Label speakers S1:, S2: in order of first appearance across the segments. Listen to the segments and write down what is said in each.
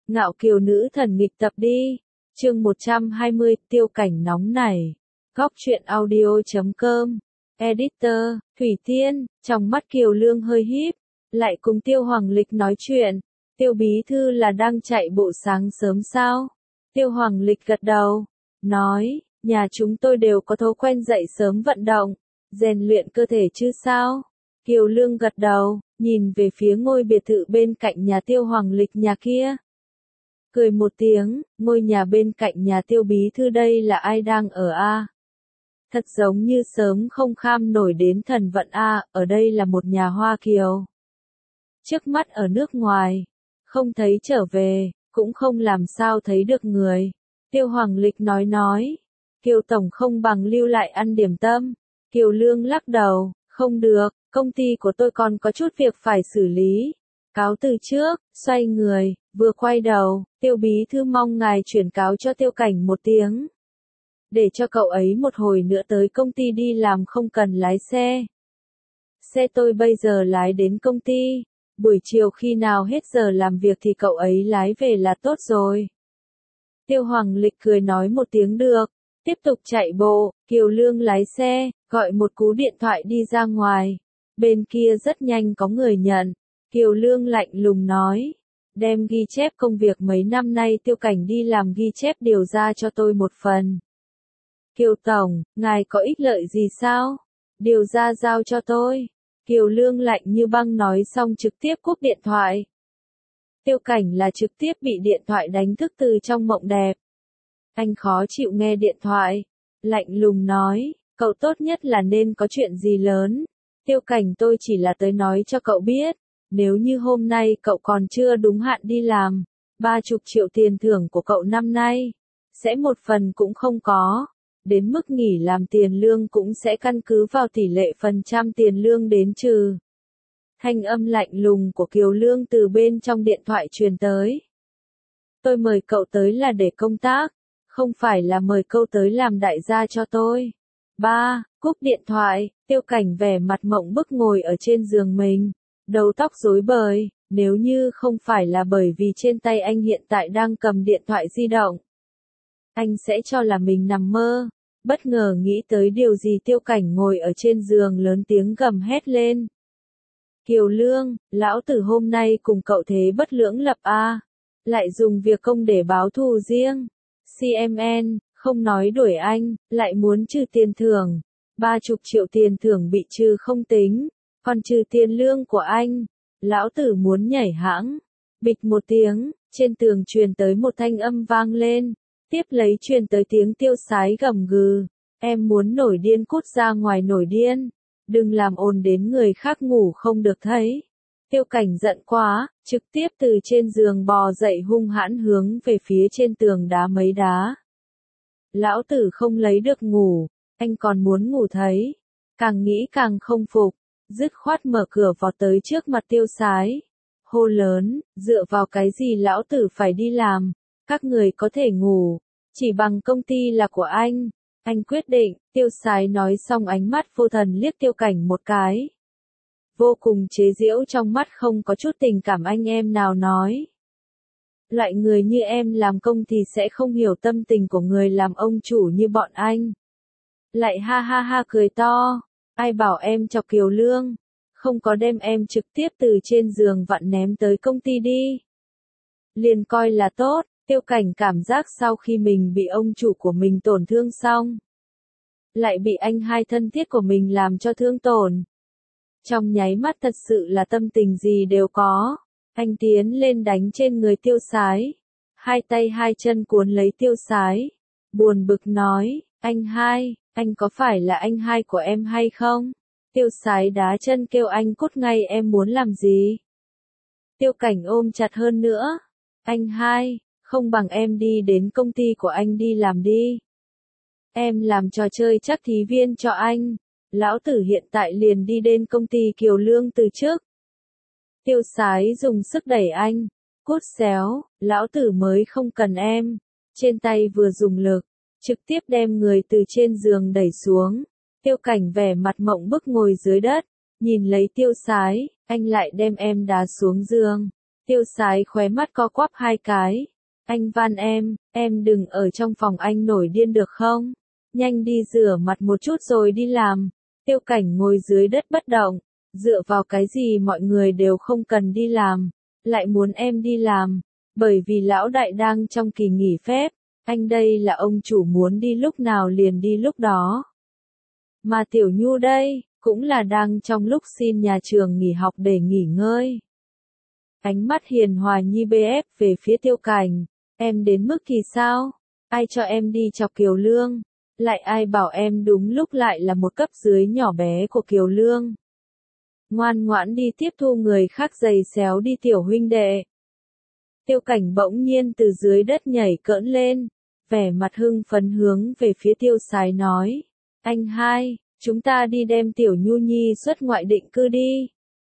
S1: Ngạo kiều nữ thần nghịch tập đi. Chương 120, tiêu cảnh nóng nảy. Góc truyện audio.com. Editor, Thủy Tiên, trong mắt Kiều Lương hơi híp, lại cùng Tiêu Hoàng Lịch nói chuyện. Tiêu bí thư là đang chạy bộ sáng sớm sao? Tiêu Hoàng Lịch gật đầu, nói, nhà chúng tôi đều có thói quen dậy sớm vận động, rèn luyện cơ thể chứ sao? Kiều Lương gật đầu, nhìn về phía ngôi biệt thự bên cạnh nhà Tiêu Hoàng Lịch nhà kia. Cười một tiếng, ngôi nhà bên cạnh nhà Tiêu bí thư đây là ai đang ở a? Thật giống như sớm không kham nổi đến thần vận a, ở đây là một nhà Hoa Kiều. Trước mắt ở nước ngoài, không thấy trở về, cũng không làm sao thấy được người. Tiêu Hoàng Lịch nói, Kiều Tổng không bằng lưu lại ăn điểm tâm. Kiều Lương lắc đầu, không được, công ty của tôi còn có chút việc phải xử lý. Cáo từ trước, xoay người, vừa quay đầu, Tiêu bí thư mong ngài chuyển cáo cho Tiêu Cảnh một tiếng. Để cho cậu ấy một hồi nữa tới công ty đi làm không cần lái xe. Xe tôi bây giờ lái đến công ty, buổi chiều khi nào hết giờ làm việc thì cậu ấy lái về là tốt rồi. Tiêu Hoàng Lịch cười nói một tiếng được, tiếp tục chạy bộ, Kiều Lương lái xe, gọi một cú điện thoại đi ra ngoài. Bên kia rất nhanh có người nhận, Kiều Lương lạnh lùng nói, đem ghi chép công việc mấy năm nay Tiêu Cảnh đi làm ghi chép điều ra cho tôi một phần. Kiều Tổng, ngài có ích lợi gì sao? Điều ra giao cho tôi. Kiều Lương lạnh như băng nói xong trực tiếp cúp điện thoại. Tiêu Cảnh là trực tiếp bị điện thoại đánh thức từ trong mộng đẹp. Anh khó chịu nghe điện thoại, lạnh lùng nói, cậu tốt nhất là nên có chuyện gì lớn. Tiêu Cảnh tôi chỉ là tới nói cho cậu biết, nếu như hôm nay cậu còn chưa đúng hạn đi làm, 30 triệu tiền thưởng của cậu năm nay, sẽ một phần cũng không có. Đến mức nghỉ làm tiền lương cũng sẽ căn cứ vào tỷ lệ phần trăm tiền lương đến trừ. Thanh âm lạnh lùng của Kiều Lương từ bên trong điện thoại truyền tới. Tôi mời cậu tới là để công tác, không phải là mời cậu tới làm đại gia cho tôi. Cúp điện thoại, Tiêu Cảnh vẻ mặt mộng bức ngồi ở trên giường mình, đầu tóc rối bời, nếu như không phải là bởi vì trên tay anh hiện tại đang cầm điện thoại di động, anh sẽ cho là mình nằm mơ. Bất ngờ nghĩ tới điều gì Tiêu Cảnh ngồi ở trên giường lớn tiếng gầm hét lên. Kiều Lương, lão tử hôm nay cùng cậu thế bất lưỡng lập a, lại dùng việc công để báo thù riêng. CMN, không nói đuổi anh, lại muốn trừ tiền thưởng. 30 triệu tiền thưởng bị trừ không tính, còn trừ tiền lương của anh. Lão tử muốn nhảy hãng. Bịch một tiếng, trên tường truyền tới một thanh âm vang lên. Tiếp lấy truyền tới tiếng Tiêu Sái gầm gừ, em muốn nổi điên cút ra ngoài nổi điên, đừng làm ồn đến người khác ngủ không được thấy. Tiêu Cảnh giận quá, trực tiếp từ trên giường bò dậy hung hãn hướng về phía trên tường đá mấy đá. Lão tử không lấy được ngủ, anh còn muốn ngủ thấy, càng nghĩ càng không phục, dứt khoát mở cửa vọt tới trước mặt Tiêu Sái. Hô lớn, dựa vào cái gì lão tử phải đi làm? Các người có thể ngủ, chỉ bằng công ty là của anh quyết định. Tiêu Sái nói xong ánh mắt vô thần liếc Tiêu Cảnh một cái. Vô cùng chế giễu trong mắt không có chút tình cảm anh em nào nói. Loại người như em làm công thì sẽ không hiểu tâm tình của người làm ông chủ như bọn anh. Lại ha ha ha cười to, ai bảo em chọc Kiều Lương, không có đem em trực tiếp từ trên giường vặn ném tới công ty đi. Liền coi là tốt. Tiêu Cảnh cảm giác sau khi mình bị ông chủ của mình tổn thương xong, lại bị anh hai thân thiết của mình làm cho thương tổn. Trong nháy mắt thật sự là tâm tình gì đều có. Anh tiến lên đánh trên người Tiêu Sái, hai tay hai chân cuốn lấy Tiêu Sái, buồn bực nói, anh hai, anh có phải là anh hai của em hay không? Tiêu Sái đá chân kêu anh cút ngay, em muốn làm gì? Tiêu Cảnh ôm chặt hơn nữa, anh hai, không bằng em đi đến công ty của anh đi làm đi. Em làm trò chơi chắc thí viên cho anh. Lão tử hiện tại liền đi đến công ty Kiều Lương từ trước. Tiêu Sái dùng sức đẩy anh. Cút xéo, lão tử mới không cần em. Trên tay vừa dùng lực, trực tiếp đem người từ trên giường đẩy xuống. Tiêu Cảnh vẻ mặt mộng bức ngồi dưới đất, nhìn lấy Tiêu Sái, anh lại đem em đá xuống giường. Tiêu Sái khóe mắt co quắp hai cái. Anh van em đừng ở trong phòng anh nổi điên được không? Nhanh đi rửa mặt một chút rồi đi làm. Tiêu Cảnh ngồi dưới đất bất động. Dựa vào cái gì mọi người đều không cần đi làm, lại muốn em đi làm, bởi vì lão đại đang trong kỳ nghỉ phép, anh đây là ông chủ muốn đi lúc nào liền đi lúc đó. Mà Tiểu Nhu đây, cũng là đang trong lúc xin nhà trường nghỉ học để nghỉ ngơi. Ánh mắt hiền hòa nhi bf về phía Tiêu Cảnh, em đến mức kỳ sao? Ai cho em đi chọc Kiều Lương? Lại ai bảo em đúng lúc lại là một cấp dưới nhỏ bé của Kiều Lương? Ngoan ngoãn đi tiếp thu người khác giày xéo đi tiểu huynh đệ. Tiêu Cảnh bỗng nhiên từ dưới đất nhảy cỡn lên, vẻ mặt hưng phấn hướng về phía Tiêu Sái nói, anh hai, chúng ta đi đem tiểu Nhu Nhi xuất ngoại định cư đi.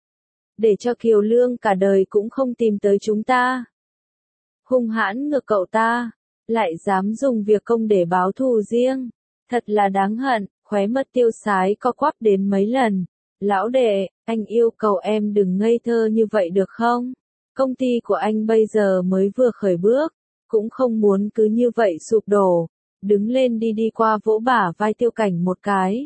S1: Để cho Kiều Lương cả đời cũng không tìm tới chúng ta. Hung hãn ngược cậu ta, lại dám dùng việc công để báo thù riêng, thật là đáng hận, khóe mắt Tiêu Sái co quắp đến mấy lần. Lão đệ, anh yêu cầu em đừng ngây thơ như vậy được không? Công ty của anh bây giờ mới vừa khởi bước, cũng không muốn cứ như vậy sụp đổ. Đứng lên đi qua vỗ bả vai Tiêu Cảnh một cái.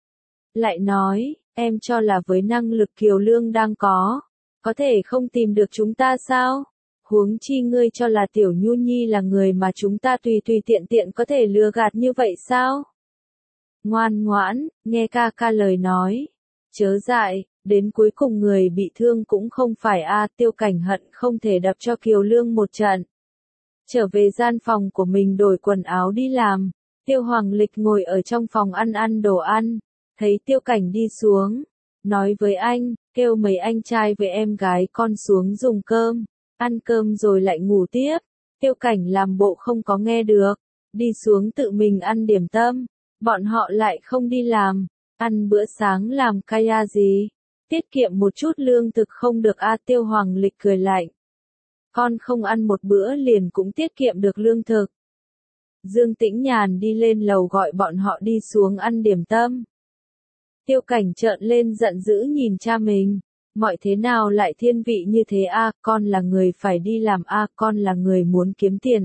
S1: Lại nói, em cho là với năng lực Kiều Lương đang có thể không tìm được chúng ta sao? Huống chi ngươi cho là tiểu Nhu Nhi là người mà chúng ta tùy tiện có thể lừa gạt như vậy sao? Ngoan ngoãn, nghe ca lời nói. Chớ dại, đến cuối cùng người bị thương cũng không phải Tiêu Cảnh hận không thể đập cho Kiều Lương một trận. Trở về gian phòng của mình đổi quần áo đi làm, Tiêu Hoàng Lịch ngồi ở trong phòng ăn đồ ăn, thấy Tiêu Cảnh đi xuống, nói với anh, kêu mấy anh trai với em gái con xuống dùng cơm, ăn cơm rồi lại ngủ tiếp. Tiêu Cảnh làm bộ không có nghe được, đi xuống tự mình ăn điểm tâm, bọn họ lại không đi làm. Ăn bữa sáng làm kaya gì? Tiết kiệm một chút lương thực không được Tiêu Hoàng Lịch cười lạnh. Con không ăn một bữa liền cũng tiết kiệm được lương thực. Dương Tĩnh Nhàn đi lên lầu gọi bọn họ đi xuống ăn điểm tâm. Tiêu Cảnh trợn lên giận dữ nhìn cha mình. Mọi thế nào lại thiên vị như thế con là người phải đi làm con là người muốn kiếm tiền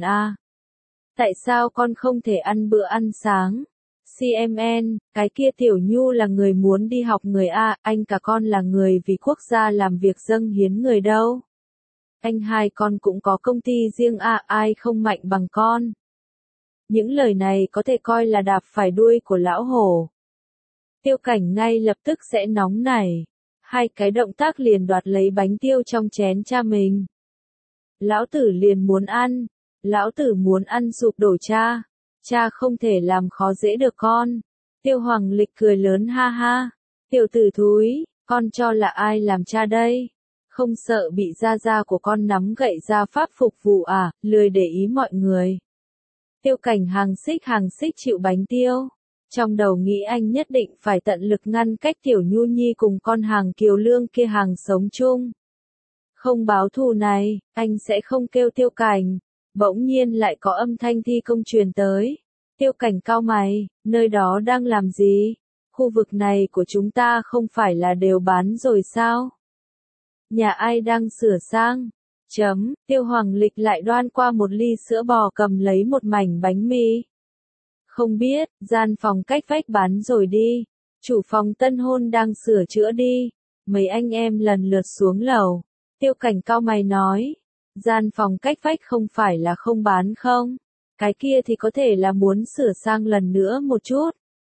S1: Tại sao con không thể ăn bữa ăn sáng? CMN, cái kia Tiểu Nhu là người muốn đi học người anh cả con là người vì quốc gia làm việc dâng hiến người đâu. Anh hai con cũng có công ty riêng ai không mạnh bằng con. Những lời này có thể coi là đạp phải đuôi của lão hổ. Tiêu Cảnh ngay lập tức sẽ nóng nảy. Hai cái động tác liền đoạt lấy bánh tiêu trong chén cha mình. Lão tử liền muốn ăn. Lão tử muốn ăn sụp đổ cha. Cha không thể làm khó dễ được con. Tiêu Hoàng Lịch cười lớn ha ha. Tiểu tử thúi, con cho là ai làm cha đây? Không sợ bị gia của con nắm gậy ra pháp phục vụ lười để ý mọi người. Tiêu Cảnh hàng xích chịu bánh tiêu. Trong đầu nghĩ anh nhất định phải tận lực ngăn cách Tiểu Nhu Nhi cùng con hàng Kiều Lương kia hàng sống chung. Không báo thù này, anh sẽ không kêu Tiêu Cảnh. Bỗng nhiên lại có âm thanh thi công truyền tới. Tiêu Cảnh cau mày, nơi đó đang làm gì? Khu vực này của chúng ta không phải là đều bán rồi sao? Nhà ai đang sửa sang? Tiêu Hoàng Lịch lại đoan qua một ly sữa bò cầm lấy một mảnh bánh mì. Không biết, gian phòng cách vách bán rồi đi. Chủ phòng tân hôn đang sửa chữa đi. Mấy anh em lần lượt xuống lầu. Tiêu Cảnh cau mày nói. Gian phòng cách vách không phải là không bán không? Cái kia thì có thể là muốn sửa sang lần nữa một chút.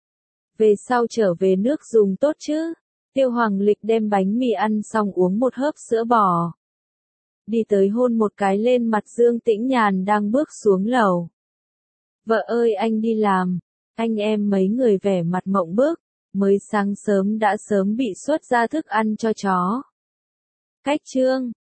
S1: Về sau trở về nước dùng tốt chứ. Tiêu Hoàng Lịch đem bánh mì ăn xong uống một hớp sữa bò. Đi tới hôn một cái lên mặt Dương Tĩnh Nhàn đang bước xuống lầu. Vợ ơi anh đi làm. Anh em mấy người vẻ mặt mộng bức. Mới sáng sớm đã sớm bị xuất ra thức ăn cho chó. Cách chương